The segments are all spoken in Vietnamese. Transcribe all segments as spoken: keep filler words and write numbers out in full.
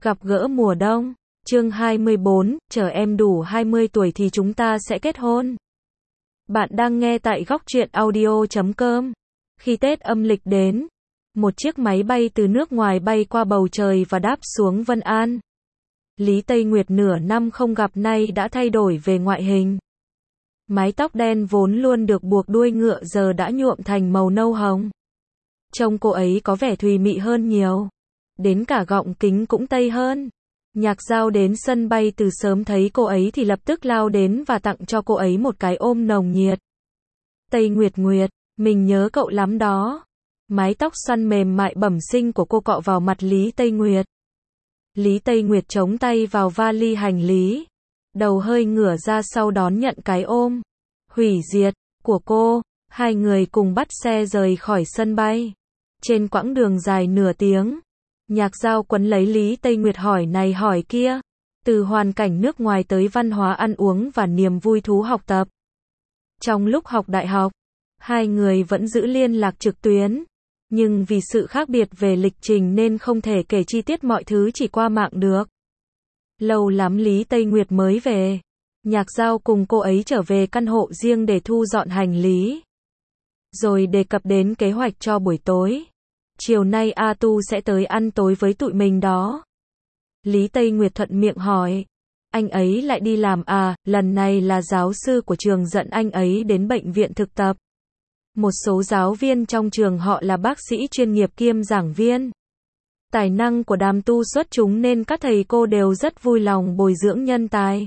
Gặp gỡ mùa đông. Chương hai mươi bốn, chờ em đủ hai mươi tuổi thì chúng ta sẽ kết hôn. Bạn đang nghe tại góc truyện audio chấm com. Khi Tết âm lịch đến, một chiếc máy bay từ nước ngoài bay qua bầu trời và đáp xuống Vân An. Lý Tây Nguyệt nửa năm không gặp nay đã thay đổi về ngoại hình. Mái tóc đen vốn luôn được buộc đuôi ngựa giờ đã nhuộm thành màu nâu hồng. Trông cô ấy có vẻ thùy mị hơn nhiều. Đến cả gọng kính cũng tây hơn. Nhạc Dao đến sân bay từ sớm thấy cô ấy thì lập tức lao đến và tặng cho cô ấy một cái ôm nồng nhiệt. Tây Nguyệt Nguyệt, mình nhớ cậu lắm đó. Mái tóc xoăn mềm mại bẩm sinh của cô cọ vào mặt Lý Tây Nguyệt. Lý Tây Nguyệt chống tay vào vali hành lý. Đầu hơi ngửa ra sau đón nhận cái ôm hủy diệt của cô. Hai người cùng bắt xe rời khỏi sân bay. Trên quãng đường dài nửa tiếng, Nhạc Dao quấn lấy Lý Tây Nguyệt hỏi này hỏi kia. Từ hoàn cảnh nước ngoài tới văn hóa ăn uống và niềm vui thú học tập. Trong lúc học đại học, hai người vẫn giữ liên lạc trực tuyến. Nhưng vì sự khác biệt về lịch trình nên không thể kể chi tiết mọi thứ chỉ qua mạng được. Lâu lắm Lý Tây Nguyệt mới về. Nhạc Dao cùng cô ấy trở về căn hộ riêng để thu dọn hành lý. Rồi đề cập đến kế hoạch cho buổi tối. Chiều nay A Tu sẽ tới ăn tối với tụi mình đó. Lý Tây Nguyệt thuận miệng hỏi. Anh ấy lại đi làm à, lần này là giáo sư của trường dẫn anh ấy đến bệnh viện thực tập. Một số giáo viên trong trường họ là bác sĩ chuyên nghiệp kiêm giảng viên. Tài năng của Đàm Tu xuất chúng nên các thầy cô đều rất vui lòng bồi dưỡng nhân tài.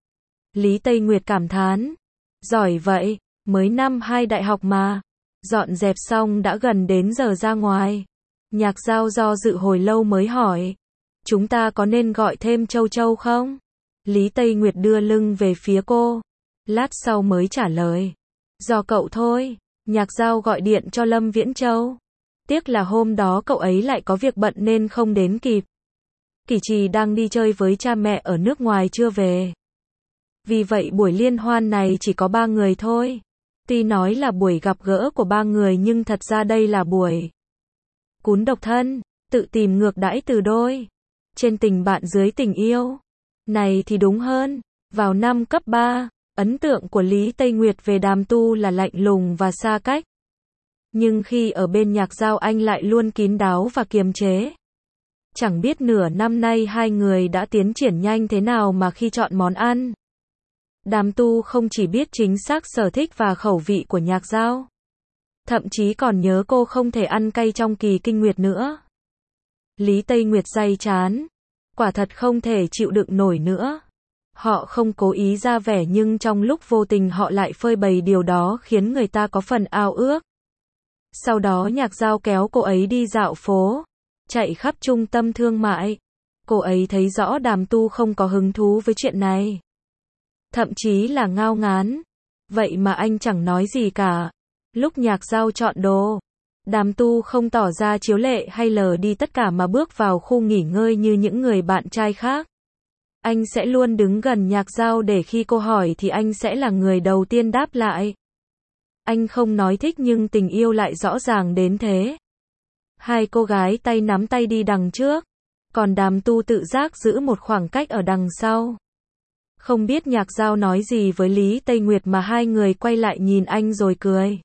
Lý Tây Nguyệt cảm thán. Giỏi vậy, mới năm hai đại học mà. Dọn dẹp xong đã gần đến giờ ra ngoài. Nhạc Dao do dự hồi lâu mới hỏi. Chúng ta có nên gọi thêm Châu Châu không? Lý Tây Nguyệt đưa lưng về phía cô. Lát sau mới trả lời. Do cậu thôi. Nhạc Dao gọi điện cho Lâm Viễn Châu. Tiếc là hôm đó cậu ấy lại có việc bận nên không đến kịp. Kỷ Trì đang đi chơi với cha mẹ ở nước ngoài chưa về. Vì vậy buổi liên hoan này chỉ có ba người thôi. Tuy nói là buổi gặp gỡ của ba người nhưng thật ra đây là buổi cún độc thân, tự tìm ngược đãi từ đôi. Trên tình bạn dưới tình yêu. Này thì đúng hơn. Vào năm cấp ba, ấn tượng của Lý Tây Nguyệt về Đàm Tu là lạnh lùng và xa cách. Nhưng khi ở bên Nhạc Dao anh lại luôn kín đáo và kiềm chế. Chẳng biết nửa năm nay hai người đã tiến triển nhanh thế nào mà khi chọn món ăn. Đàm Tu không chỉ biết chính xác sở thích và khẩu vị của Nhạc Dao. Thậm chí còn nhớ cô không thể ăn cay trong kỳ kinh nguyệt nữa. Lý Tây Nguyệt day chán. Quả thật không thể chịu đựng nổi nữa. Họ không cố ý ra vẻ nhưng trong lúc vô tình họ lại phơi bày điều đó khiến người ta có phần ao ước. Sau đó Nhạc Dao kéo cô ấy đi dạo phố. Chạy khắp trung tâm thương mại. Cô ấy thấy rõ Đàm Tu không có hứng thú với chuyện này. Thậm chí là ngao ngán. Vậy mà anh chẳng nói gì cả. Lúc Nhạc Dao chọn đồ, Đàm Tu không tỏ ra chiếu lệ hay lờ đi tất cả mà bước vào khu nghỉ ngơi như những người bạn trai khác. Anh sẽ luôn đứng gần Nhạc Dao để khi cô hỏi thì anh sẽ là người đầu tiên đáp lại. Anh không nói thích nhưng tình yêu lại rõ ràng đến thế. Hai cô gái tay nắm tay đi đằng trước, còn Đàm Tu tự giác giữ một khoảng cách ở đằng sau. Không biết Nhạc Dao nói gì với Lý Tây Nguyệt mà hai người quay lại nhìn anh rồi cười.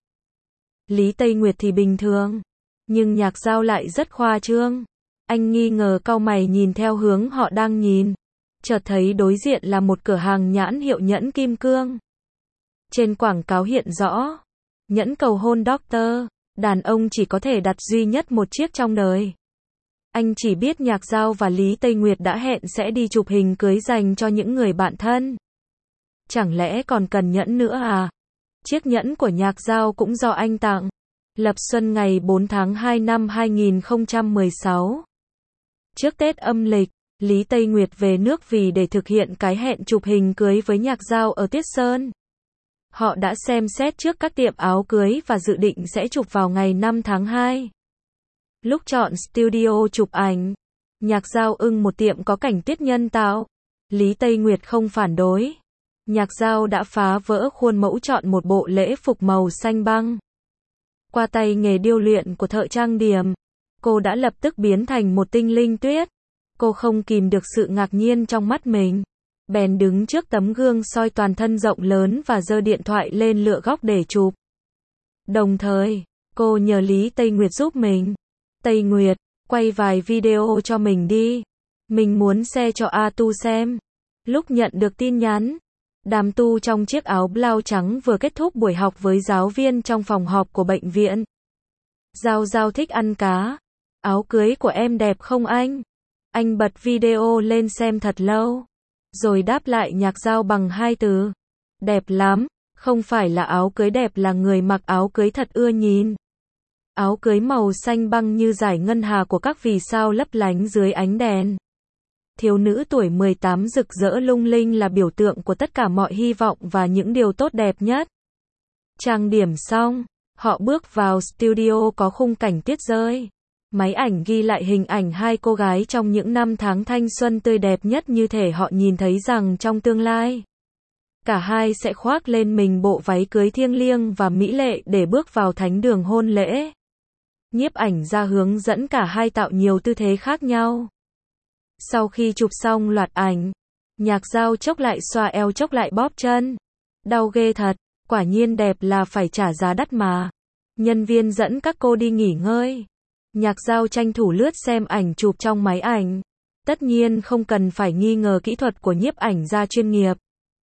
Lý Tây Nguyệt thì bình thường, nhưng Nhạc Dao lại rất khoa trương. Anh nghi ngờ cau mày nhìn theo hướng họ đang nhìn. Chợt thấy đối diện là một cửa hàng nhãn hiệu nhẫn kim cương. Trên quảng cáo hiện rõ, nhẫn cầu hôn Doctor, đàn ông chỉ có thể đặt duy nhất một chiếc trong đời. Anh chỉ biết Nhạc Dao và Lý Tây Nguyệt đã hẹn sẽ đi chụp hình cưới dành cho những người bạn thân. Chẳng lẽ còn cần nhẫn nữa à? Chiếc nhẫn của Nhạc Dao cũng do anh tặng. Lập xuân ngày bốn tháng hai năm hai nghìn không trăm mười sáu. Trước Tết âm lịch, Lý Tây Nguyệt về nước vì để thực hiện cái hẹn chụp hình cưới với Nhạc Dao ở Tiết Sơn. Họ đã xem xét trước các tiệm áo cưới và dự định sẽ chụp vào ngày năm tháng hai. Lúc chọn studio chụp ảnh, Nhạc Dao ưng một tiệm có cảnh tuyết nhân tạo. Lý Tây Nguyệt không phản đối. Nhạc Dao đã phá vỡ khuôn mẫu chọn một bộ lễ phục màu xanh băng. Qua tay nghề điêu luyện của thợ trang điểm, cô đã lập tức biến thành một tinh linh tuyết. Cô không kìm được sự ngạc nhiên trong mắt mình. Bèn đứng trước tấm gương soi toàn thân rộng lớn và giơ điện thoại lên lựa góc để chụp. Đồng thời, cô nhờ Lý Tây Nguyệt giúp mình. Tây Nguyệt, quay vài video cho mình đi. Mình muốn share cho A Tu xem. Lúc nhận được tin nhắn, Đàm Tu trong chiếc áo blau trắng vừa kết thúc buổi học với giáo viên trong phòng họp của bệnh viện. Giao Giao thích ăn cá. Áo cưới của em đẹp không anh? Anh bật video lên xem thật lâu. Rồi đáp lại Nhạc Giao bằng hai từ. Đẹp lắm. Không phải là áo cưới đẹp, là người mặc áo cưới thật ưa nhìn. Áo cưới màu xanh băng như dải ngân hà của các vì sao lấp lánh dưới ánh đèn. Thiếu nữ tuổi mười tám rực rỡ lung linh là biểu tượng của tất cả mọi hy vọng và những điều tốt đẹp nhất. Trang điểm xong, họ bước vào studio có khung cảnh tuyết rơi. Máy ảnh ghi lại hình ảnh hai cô gái trong những năm tháng thanh xuân tươi đẹp nhất, như thể họ nhìn thấy rằng trong tương lai, cả hai sẽ khoác lên mình bộ váy cưới thiêng liêng và mỹ lệ để bước vào thánh đường hôn lễ. Nhiếp ảnh ra hướng dẫn cả hai tạo nhiều tư thế khác nhau. Sau khi chụp xong loạt ảnh, Nhạc Giao chốc lại xoa eo chốc lại bóp chân. Đau ghê thật, quả nhiên đẹp là phải trả giá đắt mà. Nhân viên dẫn các cô đi nghỉ ngơi. Nhạc Giao tranh thủ lướt xem ảnh chụp trong máy ảnh. Tất nhiên không cần phải nghi ngờ kỹ thuật của nhiếp ảnh gia chuyên nghiệp.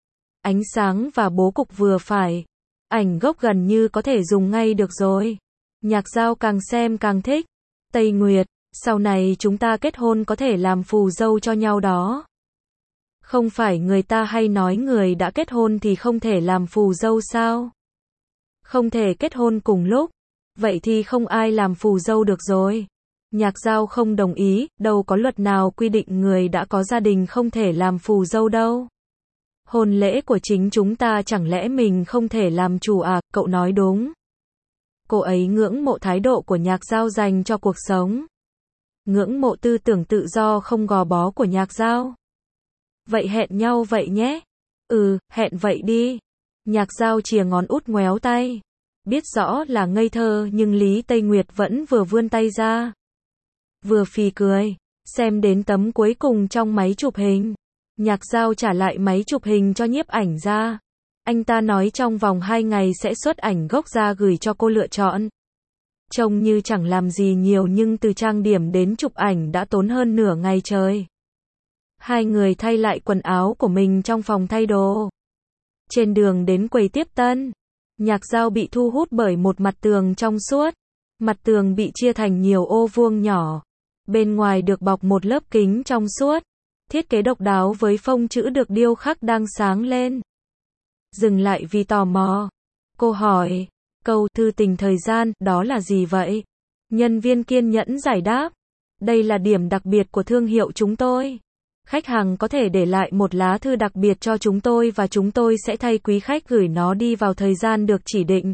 Ánh sáng và bố cục vừa phải. Ảnh gốc gần như có thể dùng ngay được rồi. Nhạc Giao càng xem càng thích. Tây Nguyệt, sau này chúng ta kết hôn có thể làm phù dâu cho nhau đó. Không phải người ta hay nói người đã kết hôn thì không thể làm phù dâu sao? Không thể kết hôn cùng lúc. Vậy thì không ai làm phù dâu được rồi. Nhạc Giao không đồng ý, đâu có luật nào quy định người đã có gia đình không thể làm phù dâu đâu. Hôn lễ của chính chúng ta chẳng lẽ mình không thể làm chủ à? Cậu nói đúng. Cô ấy ngưỡng mộ thái độ của Nhạc Giao dành cho cuộc sống. Ngưỡng mộ tư tưởng tự do không gò bó của Nhạc Giao. Vậy hẹn nhau vậy nhé. Ừ, hẹn vậy đi. Nhạc Giao chìa ngón út ngoéo tay. Biết rõ là ngây thơ nhưng Lý Tây Nguyệt vẫn vừa vươn tay ra. Vừa phì cười. Xem đến tấm cuối cùng trong máy chụp hình. Nhạc Giao trả lại máy chụp hình cho nhiếp ảnh ra. Anh ta nói trong vòng hai ngày sẽ xuất ảnh gốc ra gửi cho cô lựa chọn. Trông như chẳng làm gì nhiều nhưng từ trang điểm đến chụp ảnh đã tốn hơn nửa ngày trời. Hai người thay lại quần áo của mình trong phòng thay đồ. Trên đường đến quầy tiếp tân, Nhạc Giao bị thu hút bởi một mặt tường trong suốt. Mặt tường bị chia thành nhiều ô vuông nhỏ. Bên ngoài được bọc một lớp kính trong suốt. Thiết kế độc đáo với phông chữ được điêu khắc đang sáng lên. Dừng lại vì tò mò. Cô hỏi, câu thư tình thời gian, đó là gì vậy? Nhân viên kiên nhẫn giải đáp. Đây là điểm đặc biệt của thương hiệu chúng tôi. Khách hàng có thể để lại một lá thư đặc biệt cho chúng tôi và chúng tôi sẽ thay quý khách gửi nó đi vào thời gian được chỉ định.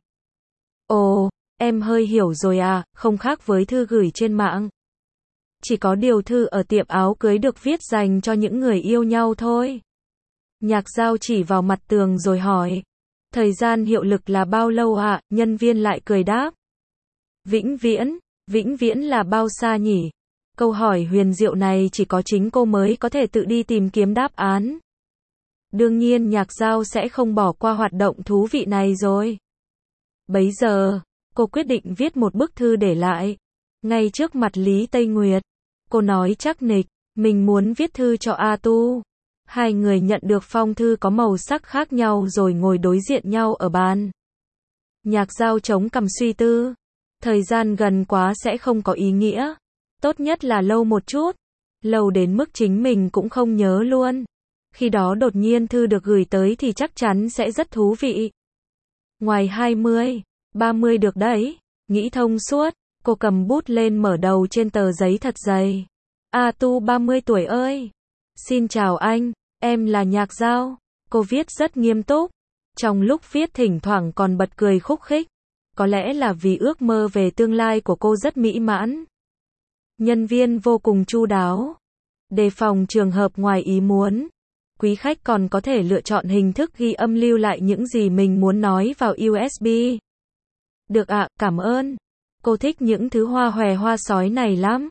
Ồ, em hơi hiểu rồi à, không khác với thư gửi trên mạng. Chỉ có điều thư ở tiệm áo cưới được viết dành cho những người yêu nhau thôi. Nhạc Giao chỉ vào mặt tường rồi hỏi. Thời gian hiệu lực là bao lâu ạ? À? Nhân viên lại cười đáp. Vĩnh viễn. Vĩnh viễn là bao xa nhỉ? Câu hỏi huyền diệu này chỉ có chính cô mới có thể tự đi tìm kiếm đáp án. Đương nhiên Nhạc Giao sẽ không bỏ qua hoạt động thú vị này rồi. Bấy giờ, cô quyết định viết một bức thư để lại. Ngay trước mặt Lý Tây Nguyệt. Cô nói chắc nịch, mình muốn viết thư cho A Tu. Hai người nhận được phong thư có màu sắc khác nhau rồi ngồi đối diện nhau ở bàn. Nhạc Giao chống cằm suy tư. Thời gian gần quá sẽ không có ý nghĩa. Tốt nhất là lâu một chút. Lâu đến mức chính mình cũng không nhớ luôn. Khi đó đột nhiên thư được gửi tới thì chắc chắn sẽ rất thú vị. Ngoài hai mươi, ba mươi được đấy. Nghĩ thông suốt, cô cầm bút lên mở đầu trên tờ giấy thật dày. A Tu ba mươi tuổi ơi. Xin chào anh, em là Nhạc Giao. Cô viết rất nghiêm túc. Trong lúc viết thỉnh thoảng còn bật cười khúc khích. Có lẽ là vì ước mơ về tương lai của cô rất mỹ mãn. Nhân viên vô cùng chu đáo. Đề phòng trường hợp ngoài ý muốn. Quý khách còn có thể lựa chọn hình thức ghi âm lưu lại những gì mình muốn nói vào u ét bê. Được ạ, à, cảm ơn. Cô thích những thứ hoa hòe hoa sói này lắm.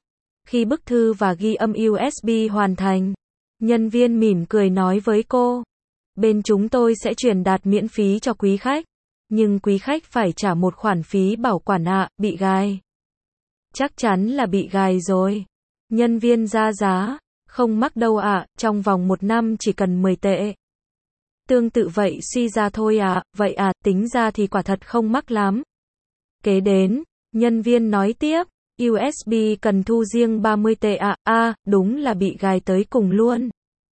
Khi bức thư và ghi âm u ét bê hoàn thành, nhân viên mỉm cười nói với cô, bên chúng tôi sẽ truyền đạt miễn phí cho quý khách, nhưng quý khách phải trả một khoản phí bảo quản ạ. Bị gài. Chắc chắn là bị gài rồi. Nhân viên ra giá, không mắc đâu ạ, trong vòng một năm chỉ cần mười tệ. Tương tự vậy suy ra thôi ạ, vậy à, tính ra thì quả thật không mắc lắm. Kế đến, nhân viên nói tiếp, u ét bê cần thu riêng ba mươi tệ ạ, à, à, đúng là bị gài tới cùng luôn.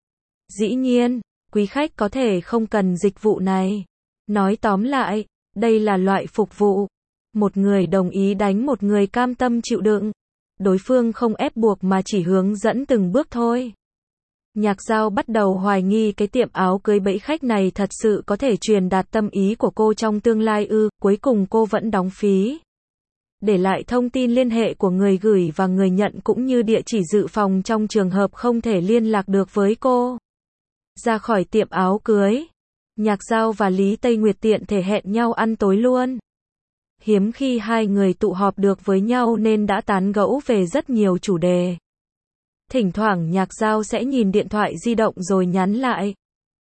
Dĩ nhiên, quý khách có thể không cần dịch vụ này. Nói tóm lại, đây là loại phục vụ. Một người đồng ý đánh một người cam tâm chịu đựng. Đối phương không ép buộc mà chỉ hướng dẫn từng bước thôi. Nhạc Dao bắt đầu hoài nghi cái tiệm áo cưới bẫy khách này thật sự có thể truyền đạt tâm ý của cô trong tương lai ư, cuối cùng cô vẫn đóng phí. Để lại thông tin liên hệ của người gửi và người nhận cũng như địa chỉ dự phòng trong trường hợp không thể liên lạc được với cô. Ra khỏi tiệm áo cưới, Nhạc Dao và Lý Tây Nguyệt tiện thể hẹn nhau ăn tối luôn. Hiếm khi hai người tụ họp được với nhau nên đã tán gẫu về rất nhiều chủ đề. Thỉnh thoảng Nhạc Dao sẽ nhìn điện thoại di động rồi nhắn lại.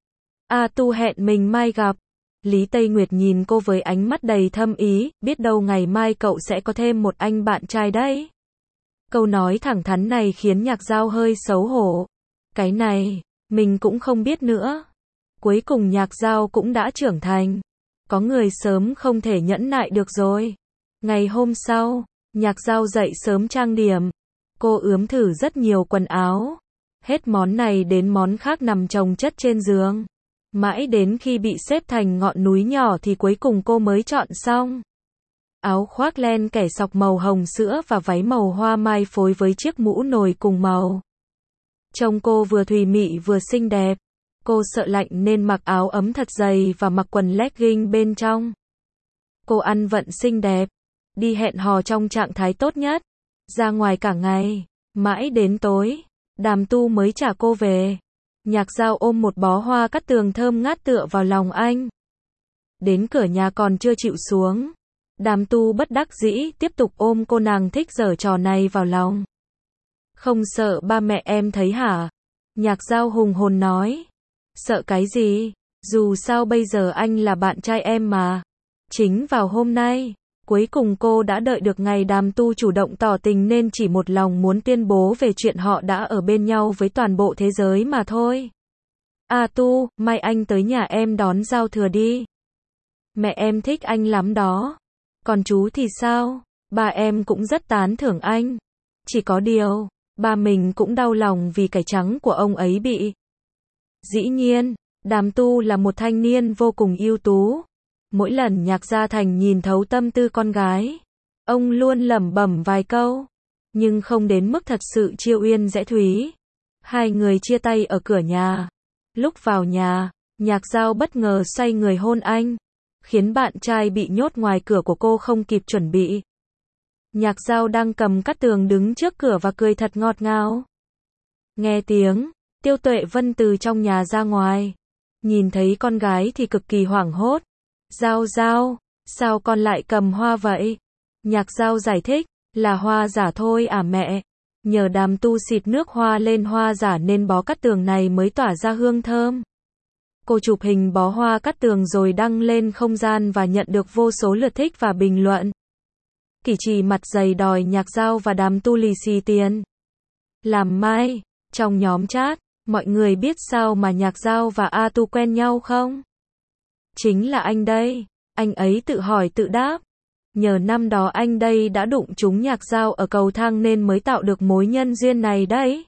A Tu hẹn mình mai gặp. Lý Tây Nguyệt nhìn cô với ánh mắt đầy thâm ý, biết đâu ngày mai cậu sẽ có thêm một anh bạn trai đấy. Câu nói thẳng thắn này khiến Nhạc Dao hơi xấu hổ. Cái này, mình cũng không biết nữa. Cuối cùng Nhạc Dao cũng đã trưởng thành. Có người sớm không thể nhẫn nại được rồi. Ngày hôm sau, Nhạc Dao dậy sớm trang điểm. Cô ướm thử rất nhiều quần áo. Hết món này đến món khác nằm chồng chất trên giường. Mãi đến khi bị xếp thành ngọn núi nhỏ thì cuối cùng cô mới chọn xong. Áo khoác len kẻ sọc màu hồng sữa và váy màu hoa mai phối với chiếc mũ nồi cùng màu. Trông cô vừa thùy mị vừa xinh đẹp. Cô sợ lạnh nên mặc áo ấm thật dày và mặc quần legging bên trong. Cô ăn vận xinh đẹp. Đi hẹn hò trong trạng thái tốt nhất. Ra ngoài cả ngày. Mãi đến tối, Đàm Tu mới trả cô về. Nhạc Dao ôm một bó hoa cát tường thơm ngát tựa vào lòng anh. Đến cửa nhà còn chưa chịu xuống. Đàm Tu bất đắc dĩ tiếp tục ôm cô nàng thích giở trò này vào lòng. Không sợ ba mẹ em thấy hả? Nhạc Dao hùng hồn nói. Sợ cái gì? Dù sao bây giờ anh là bạn trai em mà. Chính vào hôm nay, cuối cùng cô đã đợi được ngày Đàm Tu chủ động tỏ tình nên chỉ một lòng muốn tuyên bố về chuyện họ đã ở bên nhau với toàn bộ thế giới mà thôi. À Tu, mai anh tới nhà em đón giao thừa đi. Mẹ em thích anh lắm đó. Còn chú thì sao? Ba em cũng rất tán thưởng anh. Chỉ có điều, ba mình cũng đau lòng vì cải trắng của ông ấy bị. Dĩ nhiên, Đàm Tu là một thanh niên vô cùng ưu tú. Mỗi lần Nhạc Gia Thành nhìn thấu tâm tư con gái, ông luôn lẩm bẩm vài câu, nhưng không đến mức thật sự chiêu uyên dễ thúy. Hai người chia tay ở cửa nhà. Lúc vào nhà, Nhạc Dao bất ngờ xoay người hôn anh, khiến bạn trai bị nhốt ngoài cửa của cô không kịp chuẩn bị. Nhạc Dao đang cầm cát tường đứng trước cửa và cười thật ngọt ngào. Nghe tiếng Tiêu Tuệ Vân từ trong nhà ra ngoài, nhìn thấy con gái thì cực kỳ hoảng hốt. Dao Dao, sao con lại cầm hoa vậy? Nhạc Dao giải thích, là hoa giả thôi à mẹ. Nhờ Đàm Tu xịt nước hoa lên hoa giả nên bó cát tường này mới tỏa ra hương thơm. Cô chụp hình bó hoa cát tường rồi đăng lên không gian và nhận được vô số lượt thích và bình luận. Kỷ Trì mặt dày đòi Nhạc Dao và Đàm Tu lì xì tiền. Làm mai, trong nhóm chat, mọi người biết sao mà Nhạc Dao và A Tu quen nhau không? Chính là anh đây. Anh ấy tự hỏi tự đáp. Nhờ năm đó anh đây đã đụng trúng Nhạc Dao ở cầu thang nên mới tạo được mối nhân duyên này đấy.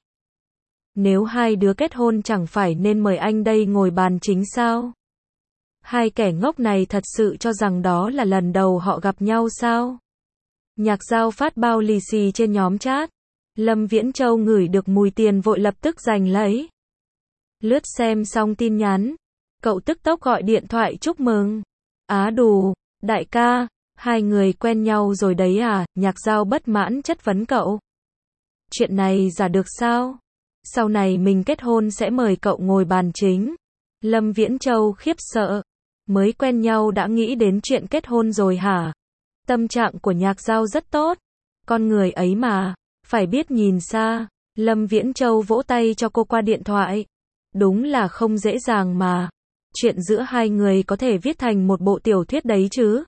Nếu hai đứa kết hôn chẳng phải nên mời anh đây ngồi bàn chính sao? Hai kẻ ngốc này thật sự cho rằng đó là lần đầu họ gặp nhau sao? Nhạc Dao phát bao lì xì trên nhóm chat. Lâm Viễn Châu ngửi được mùi tiền vội lập tức giành lấy. Lướt xem xong tin nhắn, cậu tức tốc gọi điện thoại chúc mừng. Á đù, đại ca, hai người quen nhau rồi đấy à? Nhạc Dao bất mãn chất vấn cậu. Chuyện này giả được sao? Sau này mình kết hôn sẽ mời cậu ngồi bàn chính. Lâm Viễn Châu khiếp sợ. Mới quen nhau đã nghĩ đến chuyện kết hôn rồi hả? Tâm trạng của Nhạc Dao rất tốt. Con người ấy mà, Phải biết nhìn xa. Lâm Viễn Châu vỗ tay cho cô qua điện thoại. Đúng là không dễ dàng mà. Chuyện giữa hai người có thể viết thành một bộ tiểu thuyết đấy chứ.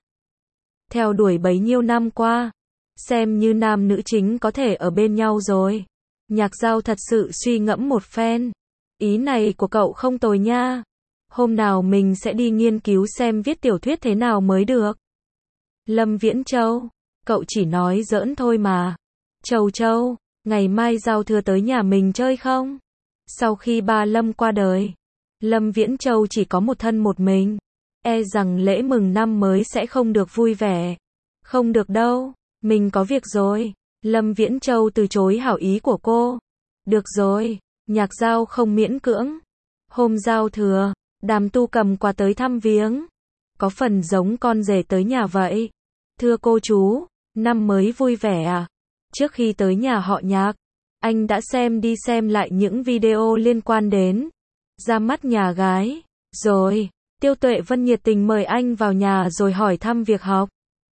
Theo đuổi bấy nhiêu năm qua, xem như nam nữ chính có thể ở bên nhau rồi. Nhạc Giao thật sự suy ngẫm một phen. Ý này của cậu không tồi nha. Hôm nào mình sẽ đi nghiên cứu xem viết tiểu thuyết thế nào mới được. Lâm Viễn Châu, cậu chỉ nói giỡn thôi mà. Châu Châu, ngày mai giao thừa tới nhà mình chơi không? Sau khi ba Lâm qua đời, Lâm Viễn Châu chỉ có một thân một mình. E rằng lễ mừng năm mới sẽ không được vui vẻ. Không được đâu, mình có việc rồi. Lâm Viễn Châu từ chối hảo ý của cô. Được rồi, Nhạc Giao không miễn cưỡng. Hôm giao thừa, Đàm Tu cầm quà tới thăm viếng. Có phần giống con rể tới nhà vậy. Thưa cô chú, năm mới vui vẻ à? Trước khi tới nhà họ Nhạc, anh đã xem đi xem lại những video liên quan đến ra mắt nhà gái. Rồi, Tiêu Tuệ Vân nhiệt tình mời anh vào nhà rồi hỏi thăm việc học.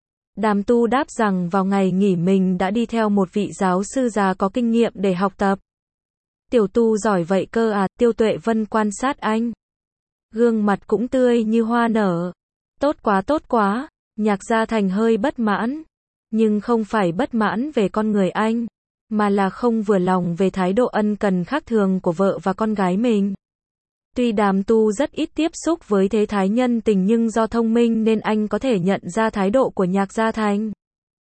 Đàm Tu đáp rằng vào ngày nghỉ mình đã đi theo một vị giáo sư già có kinh nghiệm để học tập. Tiểu Tu giỏi vậy cơ à? Tiêu Tuệ Vân quan sát anh. Gương mặt cũng tươi như hoa nở. Tốt quá tốt quá. Nhạc Gia Thành hơi bất mãn. Nhưng không phải bất mãn về con người anh, mà là không vừa lòng về thái độ ân cần khác thường của vợ và con gái mình. Tuy Đàm Tu rất ít tiếp xúc với thế thái nhân tình nhưng do thông minh nên anh có thể nhận ra thái độ của Nhạc Gia Thành.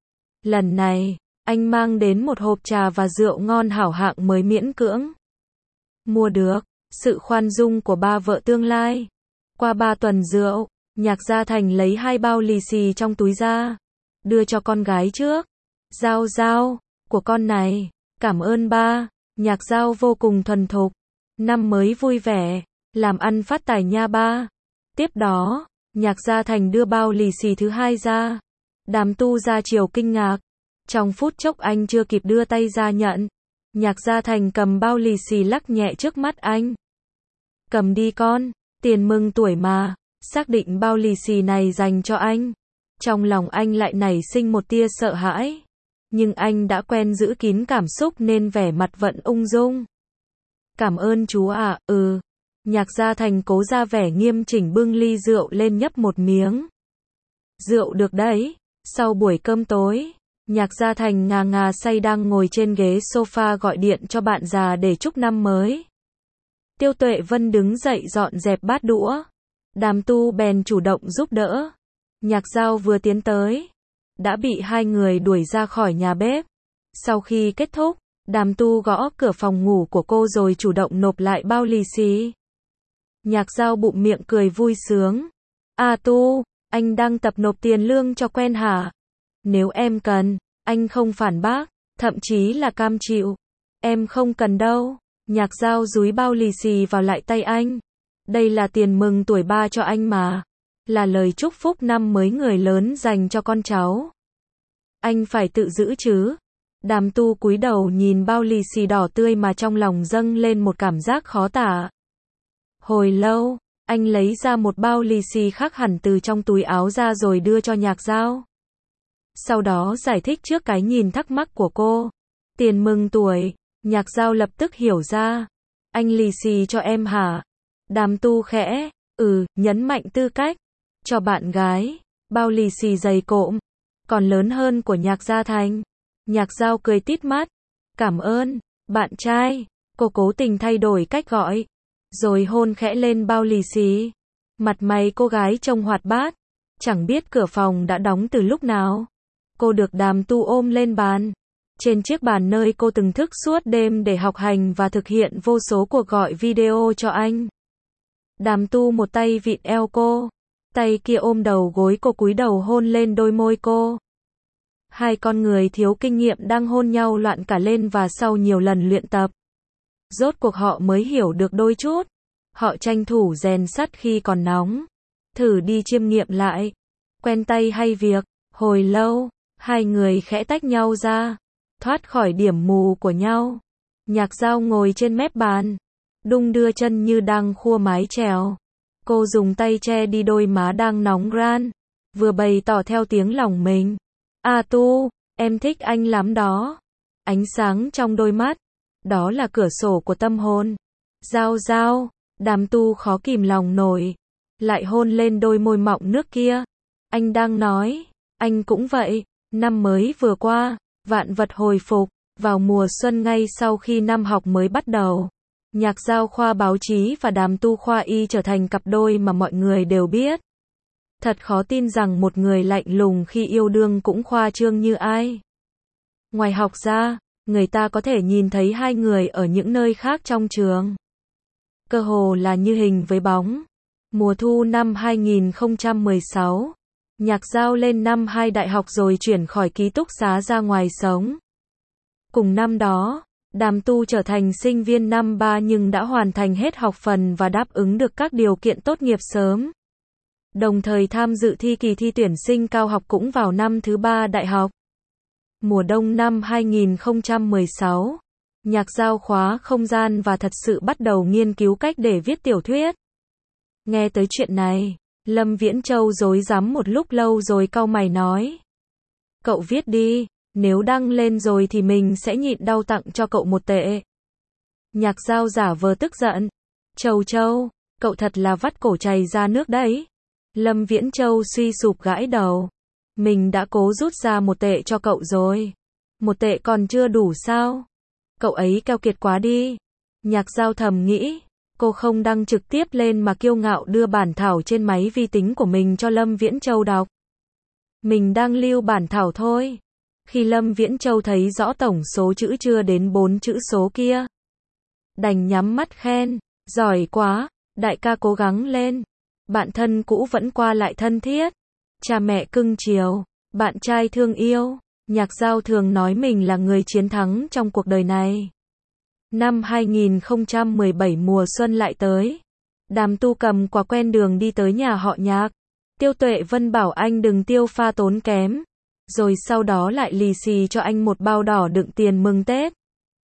Lần này, anh mang đến một hộp trà và rượu ngon hảo hạng mới miễn cưỡng mua được. Sự khoan dung của ba vợ tương lai. Qua ba tuần rượu, Nhạc Gia Thành lấy hai bao lì xì trong túi ra, đưa cho con gái trước. Giao Giao, của con này, cảm ơn ba. Nhạc Giao vô cùng thuần thục. Năm mới vui vẻ, làm ăn phát tài nha ba. Tiếp đó, Nhạc Gia Thành đưa bao lì xì thứ hai ra. Đàm Tu ra chiều kinh ngạc. Trong phút chốc anh chưa kịp đưa tay ra nhận. Nhạc Gia Thành cầm bao lì xì lắc nhẹ trước mắt anh. Cầm đi con, tiền mừng tuổi mà. Xác định bao lì xì này dành cho anh. Trong lòng anh lại nảy sinh một tia sợ hãi. Nhưng anh đã quen giữ kín cảm xúc nên vẻ mặt vẫn ung dung. Cảm ơn chú ạ, ừ. Nhạc Gia Thành cố ra vẻ nghiêm chỉnh bưng ly rượu lên nhấp một miếng. Rượu được đấy. Sau buổi cơm tối, Nhạc Gia Thành ngà ngà say đang ngồi trên ghế sofa gọi điện cho bạn già để chúc năm mới. Tiêu Tuệ Vân đứng dậy dọn dẹp bát đũa. Đàm Tu bèn chủ động giúp đỡ. Nhạc Giao vừa tiến tới, đã bị hai người đuổi ra khỏi nhà bếp. Sau khi kết thúc, Đàm Tu gõ cửa phòng ngủ của cô rồi chủ động nộp lại bao lì xì. Nhạc Giao bụng miệng cười vui sướng. À Tu, anh đang tập nộp tiền lương cho quen hả? Nếu em cần, anh không phản bác, thậm chí là cam chịu. Em không cần đâu. Nhạc Giao dúi bao lì xì vào lại tay anh. Đây là tiền mừng tuổi ba cho anh mà. Là lời chúc phúc năm mới người lớn dành cho con cháu. Anh phải tự giữ chứ. Đàm Tu cúi đầu nhìn bao lì xì đỏ tươi mà trong lòng dâng lên một cảm giác khó tả. Hồi lâu, anh lấy ra một bao lì xì khác hẳn từ trong túi áo ra rồi đưa cho Nhạc Giao. Sau đó giải thích trước cái nhìn thắc mắc của cô. Tiền mừng tuổi. Nhạc Giao lập tức hiểu ra. Anh lì xì cho em hả? Đàm Tu khẽ, ừ, nhấn mạnh tư cách. Cho bạn gái, bao lì xì dày cộm, còn lớn hơn của Nhạc Gia Thành. Nhạc Giao cười tít mắt. Cảm ơn, bạn trai. Cô cố tình thay đổi cách gọi. Rồi hôn khẽ lên bao lì xì. Mặt mày cô gái trông hoạt bát. Chẳng biết cửa phòng đã đóng từ lúc nào. Cô được Đàm Tu ôm lên bàn. Trên chiếc bàn nơi cô từng thức suốt đêm để học hành và thực hiện vô số cuộc gọi video cho anh. Đàm Tu một tay vịn eo cô, tay kia ôm đầu gối cô cúi đầu hôn lên đôi môi cô. Hai con người thiếu kinh nghiệm đang hôn nhau loạn cả lên và sau nhiều lần luyện tập, rốt cuộc họ mới hiểu được đôi chút. Họ tranh thủ rèn sắt khi còn nóng. Thử đi chiêm nghiệm lại. Quen tay hay việc. Hồi lâu, hai người khẽ tách nhau ra, thoát khỏi điểm mù của nhau. Nhạc Giao ngồi trên mép bàn, đung đưa chân như đang khua mái chèo. Cô dùng tay che đi đôi má đang nóng ran, vừa bày tỏ theo tiếng lòng mình. À Tu, em thích anh lắm đó. ánh sáng trong đôi mắt. Đó là cửa sổ của tâm hồn. Giao giao, Đàm Tu khó kìm lòng nổi. Lại hôn lên đôi môi mọng nước kia. Anh đang nói, anh cũng vậy. Năm mới vừa qua, vạn vật hồi phục. Vào mùa xuân ngay sau khi năm học mới bắt đầu. Nhạc Giao khoa báo chí và Đàm Tu khoa y trở thành cặp đôi mà mọi người đều biết. Thật khó tin rằng một người lạnh lùng khi yêu đương cũng khoa trương như ai. Ngoài học ra, người ta có thể nhìn thấy hai người ở những nơi khác trong trường. Cơ hồ là như hình với bóng. Mùa thu năm hai nghìn không trăm mười sáu, Nhạc Giao lên năm hai đại học rồi chuyển khỏi ký túc xá ra ngoài sống. Cùng năm đó, Đàm Tu trở thành sinh viên năm ba nhưng đã hoàn thành hết học phần và đáp ứng được các điều kiện tốt nghiệp sớm. Đồng thời tham dự thi kỳ thi tuyển sinh cao học cũng vào năm thứ ba đại học. Mùa đông năm hai nghìn không trăm mười sáu, Nhạc Giao khóa không gian và thật sự bắt đầu nghiên cứu cách để viết tiểu thuyết. Nghe tới chuyện này, Lâm Viễn Châu rối rắm một lúc lâu rồi cau mày nói. Cậu viết đi, nếu đăng lên rồi thì mình sẽ nhịn đau tặng cho cậu một tệ. Nhạc Giao giả vờ tức giận. Châu Châu, cậu thật là vắt cổ chày ra nước đấy. Lâm Viễn Châu suy sụp gãi đầu. Mình đã cố rút ra một tệ cho cậu rồi. Một tệ còn chưa đủ sao? Cậu ấy keo kiệt quá đi. Nhạc Giao thầm nghĩ. Cô không đăng trực tiếp lên mà kiêu ngạo đưa bản thảo trên máy vi tính của mình cho Lâm Viễn Châu đọc. Mình đang lưu bản thảo thôi. Khi Lâm Viễn Châu thấy rõ tổng số chữ chưa đến bốn chữ số kia. Đành nhắm mắt khen. Giỏi quá, đại ca cố gắng lên. Bạn thân cũ vẫn qua lại thân thiết. Cha mẹ cưng chiều. Bạn trai thương yêu. Nhạc Giao thường nói mình là người chiến thắng trong cuộc đời này. Năm hai nghìn không trăm mười bảy mùa xuân lại tới. Đàm Tu cầm quà quen đường đi tới nhà họ Nhạc. Tiêu Tuệ Vân bảo anh đừng tiêu pha tốn kém. Rồi sau đó lại lì xì cho anh một bao đỏ đựng tiền mừng Tết.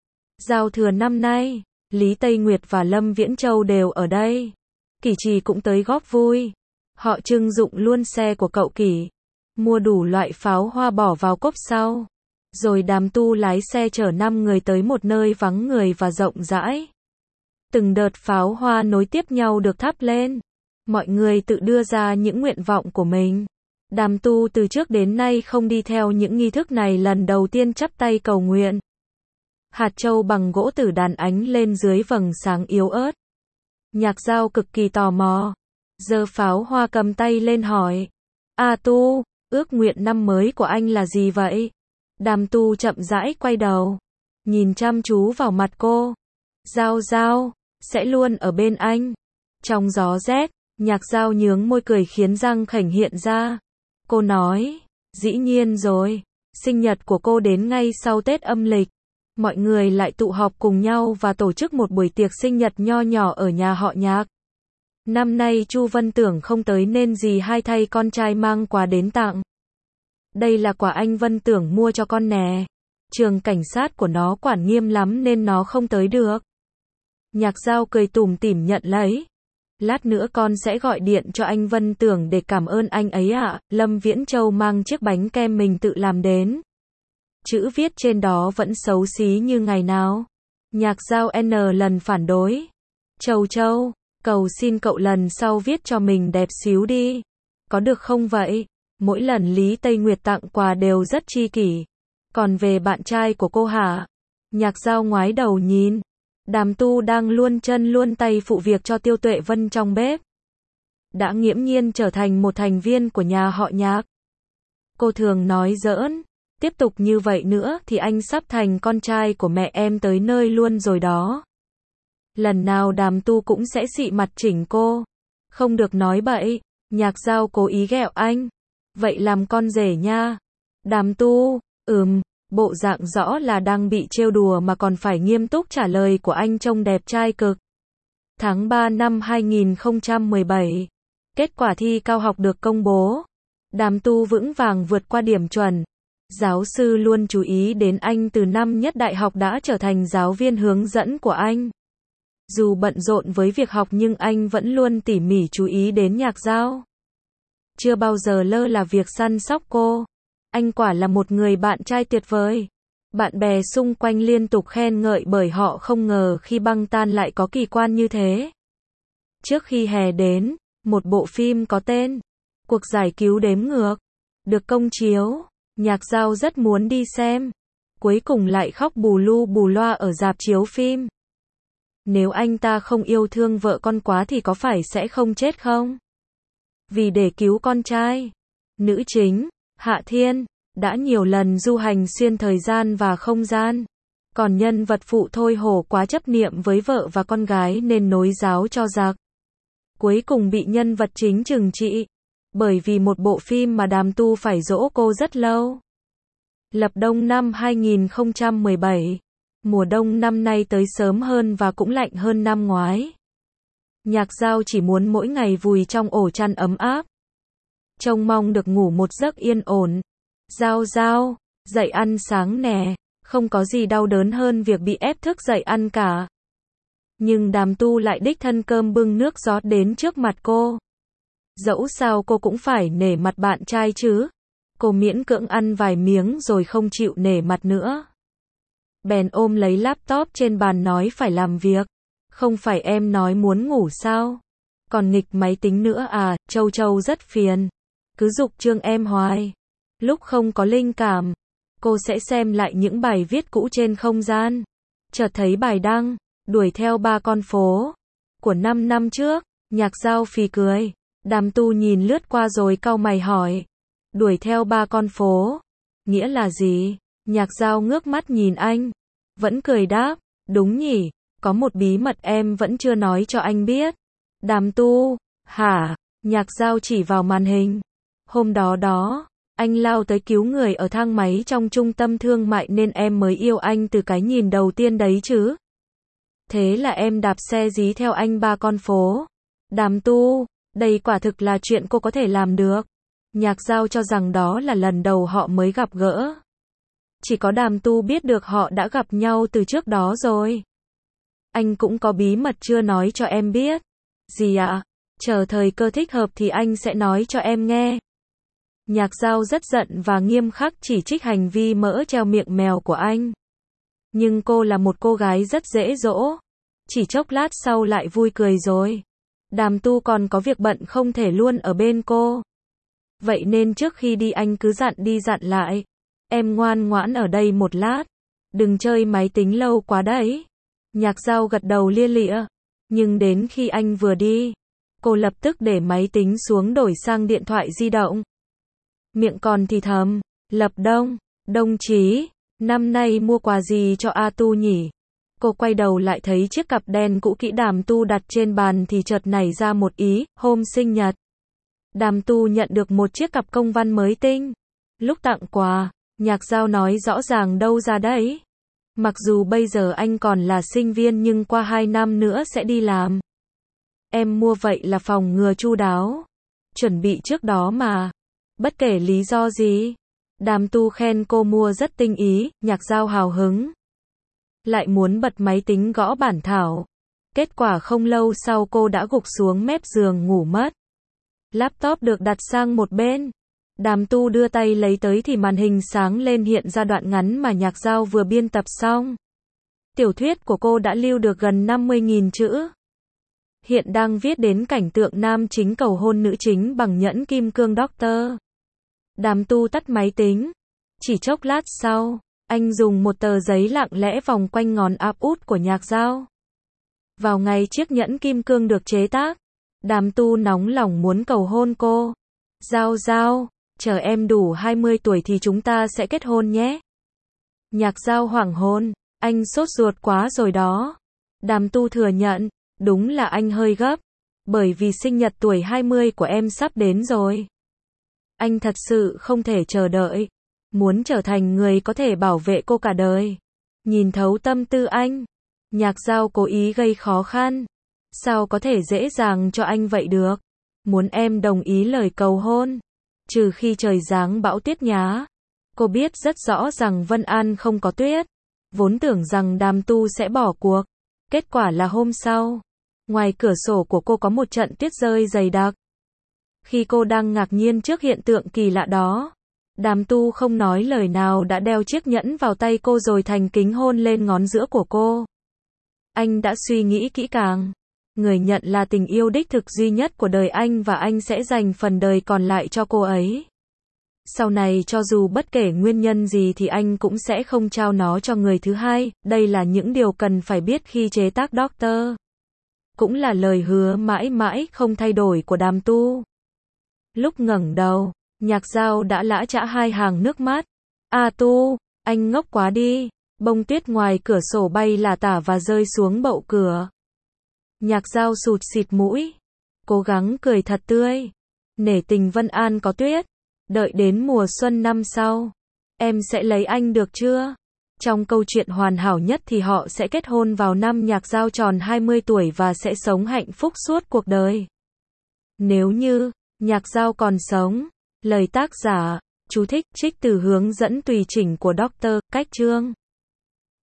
Giao thừa năm nay, Lý Tây Nguyệt và Lâm Viễn Châu đều ở đây. Kỷ Trì cũng tới góp vui. Họ trưng dụng luôn xe của cậu Kỷ. Mua đủ loại pháo hoa bỏ vào cốp sau. Rồi Đàm Tu lái xe chở năm người tới một nơi vắng người và rộng rãi. Từng đợt pháo hoa nối tiếp nhau được thắp lên. Mọi người tự đưa ra những nguyện vọng của mình. Đàm Tu từ trước đến nay không đi theo những nghi thức này, lần đầu tiên chắp tay cầu nguyện. Hạt châu bằng gỗ tử đàn ánh lên dưới vầng sáng yếu ớt. Nhạc Giao cực kỳ tò mò. Giơ pháo hoa cầm tay lên hỏi. A Tu, ước nguyện năm mới của anh là gì vậy? Đàm Tu chậm rãi quay đầu. Nhìn chăm chú vào mặt cô. Giao Giao, sẽ luôn ở bên anh. Trong gió rét, Nhạc Giao nhướng môi cười khiến răng khểnh hiện ra. Cô nói, dĩ nhiên rồi. Sinh nhật của cô đến ngay sau Tết âm lịch. Mọi người lại tụ họp cùng nhau và tổ chức một buổi tiệc sinh nhật nho nhỏ ở nhà họ Nhạc. Năm nay Chu Vân Tưởng không tới nên dì hai thay con trai mang quà đến tặng. Đây là quà anh Vân Tưởng mua cho con nè. Trường cảnh sát của nó quản nghiêm lắm nên nó không tới được. Nhạc Giao cười tủm tỉm nhận lấy. Lát nữa con sẽ gọi điện cho anh Vân Tưởng để cảm ơn anh ấy ạ. À. Lâm Viễn Châu mang chiếc bánh kem mình tự làm đến. Chữ viết trên đó vẫn xấu xí như ngày nào. Nhạc Giao N lần phản đối. Châu Châu, cầu xin cậu lần sau viết cho mình đẹp xíu đi. Có được không vậy? Mỗi lần Lý Tây Nguyệt tặng quà đều rất chi kỷ. Còn về bạn trai của cô hả? Nhạc Giao ngoái đầu nhìn. Đàm Tu đang luôn chân luôn tay phụ việc cho Tiêu Tuệ Vân trong bếp. Đã nghiễm nhiên trở thành một thành viên của nhà họ Nhạc. Cô thường nói giỡn. Tiếp tục như vậy nữa thì anh sắp thành con trai của mẹ em tới nơi luôn rồi đó. Lần nào Đàm Tu cũng sẽ xị mặt chỉnh cô. Không được nói bậy. Nhạc Giao cố ý ghẹo anh. Vậy làm con rể nha. Đàm Tu, ừm, bộ dạng rõ là đang bị trêu đùa mà còn phải nghiêm túc trả lời của anh trông đẹp trai cực. Tháng ba năm hai nghìn không trăm mười bảy, kết quả thi cao học được công bố. Đàm Tu vững vàng vượt qua điểm chuẩn. Giáo sư luôn chú ý đến anh từ năm nhất đại học đã trở thành giáo viên hướng dẫn của anh. Dù bận rộn với việc học nhưng anh vẫn luôn tỉ mỉ chú ý đến Nhạc Giao. Chưa bao giờ lơ là việc săn sóc cô. Anh quả là một người bạn trai tuyệt vời. Bạn bè xung quanh liên tục khen ngợi bởi họ không ngờ khi băng tan lại có kỳ quan như thế. Trước khi hè đến, một bộ phim có tên Cuộc giải cứu đếm ngược được công chiếu. Nhạc Dao rất muốn đi xem. Cuối cùng lại khóc bù lu bù loa ở rạp chiếu phim. Nếu anh ta không yêu thương vợ con quá thì có phải sẽ không chết không? Vì để cứu con trai, nữ chính, Hạ Thiên, đã nhiều lần du hành xuyên thời gian và không gian. Còn nhân vật phụ Thôi Hổ quá chấp niệm với vợ và con gái nên nối giáo cho giặc. Cuối cùng bị nhân vật chính trừng trị. Bởi vì một bộ phim mà Đàm Tu phải dỗ cô rất lâu. Lập đông năm hai nghìn không trăm mười bảy. Mùa đông năm nay tới sớm hơn và cũng lạnh hơn năm ngoái. Nhạc Dao chỉ muốn mỗi ngày vùi trong ổ chăn ấm áp. Trông mong được ngủ một giấc yên ổn. Dao Dao, dậy ăn sáng nè, không có gì đau đớn hơn việc bị ép thức dậy ăn cả. Nhưng Đàm Tu lại đích thân cơm bưng nước rót đến trước mặt cô. Dẫu sao cô cũng phải nể mặt bạn trai chứ. Cô miễn cưỡng ăn vài miếng rồi không chịu nể mặt nữa. Bèn ôm lấy laptop trên bàn nói phải làm việc. Không phải em nói muốn ngủ sao? Còn nghịch máy tính nữa à, Châu Châu rất phiền. Cứ giục chương em hoài. Lúc không có linh cảm, cô sẽ xem lại những bài viết cũ trên không gian. Chợt thấy bài đăng, đuổi theo ba con phố, của năm năm trước. Nhạc Dao phì cười. Đàm Tu nhìn lướt qua rồi cau mày hỏi. Đuổi theo ba con phố, nghĩa là gì? Nhạc Dao ngước mắt nhìn anh, vẫn cười đáp, đúng nhỉ, có một bí mật em vẫn chưa nói cho anh biết. Đàm Tu, hả? Nhạc Dao chỉ vào màn hình. Hôm đó đó, anh lao tới cứu người ở thang máy trong trung tâm thương mại nên em mới yêu anh từ cái nhìn đầu tiên đấy chứ. Thế là em đạp xe dí theo anh ba con phố. Đàm Tu, đây quả thực là chuyện cô có thể làm được. Nhạc Dao cho rằng đó là lần đầu họ mới gặp gỡ. Chỉ có Đàm Tu biết được họ đã gặp nhau từ trước đó rồi. Anh cũng có bí mật chưa nói cho em biết. Gì ạ? Chờ thời cơ thích hợp thì anh sẽ nói cho em nghe. Nhạc Dao rất giận và nghiêm khắc chỉ trích hành vi mỡ treo miệng mèo của anh. Nhưng cô là một cô gái rất dễ dỗ. Chỉ chốc lát sau lại vui cười rồi. Đàm Tu còn có việc bận không thể luôn ở bên cô. Vậy nên trước khi đi anh cứ dặn đi dặn lại. Em ngoan ngoãn ở đây một lát. Đừng chơi máy tính lâu quá đấy. Nhạc Dao gật đầu lia lịa. Nhưng đến khi anh vừa đi, cô lập tức để máy tính xuống đổi sang điện thoại di động. Miệng còn thì thầm. Lập Đông, Đông Chí, năm nay mua quà gì cho A Tu nhỉ? Cô quay đầu lại thấy chiếc cặp đen cũ kỹ Đàm Tu đặt trên bàn thì chợt nảy ra một ý, hôm sinh nhật. Đàm Tu nhận được một chiếc cặp công văn mới tinh. Lúc tặng quà, Nhạc Dao nói rõ ràng đâu ra đấy. Mặc dù bây giờ anh còn là sinh viên nhưng qua hai năm nữa sẽ đi làm. Em mua vậy là phòng ngừa chu đáo. Chuẩn bị trước đó mà. Bất kể lý do gì. Đàm Tu khen cô mua rất tinh ý, Nhạc Dao hào hứng. Lại muốn bật máy tính gõ bản thảo. Kết quả không lâu sau cô đã gục xuống mép giường ngủ mất. Laptop được đặt sang một bên. Đàm Tu đưa tay lấy tới thì màn hình sáng lên hiện ra đoạn ngắn mà Nhạc Dao vừa biên tập xong. Tiểu thuyết của cô đã lưu được gần năm mươi nghìn chữ. Hiện đang viết đến cảnh tượng nam chính cầu hôn nữ chính bằng nhẫn kim cương Doctor. Đàm Tu tắt máy tính. Chỉ chốc lát sau, anh dùng một tờ giấy lặng lẽ vòng quanh ngón áp út của Nhạc Dao. Vào ngày chiếc nhẫn kim cương được chế tác, Đàm Tu nóng lòng muốn cầu hôn cô. Dao Dao, chờ em đủ hai mươi tuổi thì chúng ta sẽ kết hôn nhé. Nhạc Dao hoảng hồn, anh sốt ruột quá rồi đó. Đàm Tu thừa nhận, đúng là anh hơi gấp, bởi vì sinh nhật tuổi hai mươi của em sắp đến rồi. Anh thật sự không thể chờ đợi, muốn trở thành người có thể bảo vệ cô cả đời. Nhìn thấu tâm tư anh, Nhạc Dao cố ý gây khó khăn. Sao có thể dễ dàng cho anh vậy được? Muốn em đồng ý lời cầu hôn, trừ khi trời giáng bão tuyết nhá. Cô biết rất rõ rằng Vân An không có tuyết. Vốn tưởng rằng Đàm Tu sẽ bỏ cuộc. Kết quả là hôm sau, ngoài cửa sổ của cô có một trận tuyết rơi dày đặc. Khi cô đang ngạc nhiên trước hiện tượng kỳ lạ đó, Đàm Tu không nói lời nào đã đeo chiếc nhẫn vào tay cô rồi thành kính hôn lên ngón giữa của cô. Anh đã suy nghĩ kỹ càng. Người nhận là tình yêu đích thực duy nhất của đời anh và anh sẽ dành phần đời còn lại cho cô ấy. Sau này cho dù bất kể nguyên nhân gì thì anh cũng sẽ không trao nó cho người thứ hai, đây là những điều cần phải biết khi chế tác Doctor. Cũng là lời hứa mãi mãi không thay đổi của Đàm Tu. Lúc ngẩng đầu, Nhạc Dao đã lã chã hai hàng nước mắt. A Tu, anh ngốc quá đi. Bông tuyết ngoài cửa sổ bay lả tả và rơi xuống bậu cửa. Nhạc Dao sụt xịt mũi. Cố gắng cười thật tươi. Nể tình Vân An có tuyết. Đợi đến mùa xuân năm sau, em sẽ lấy anh được chưa? Trong câu chuyện hoàn hảo nhất thì họ sẽ kết hôn vào năm Nhạc Dao tròn hai mươi tuổi và sẽ sống hạnh phúc suốt cuộc đời. Nếu như Nhạc Dao còn sống. Lời tác giả, chú thích, trích từ hướng dẫn tùy chỉnh của Doctor, cách chương.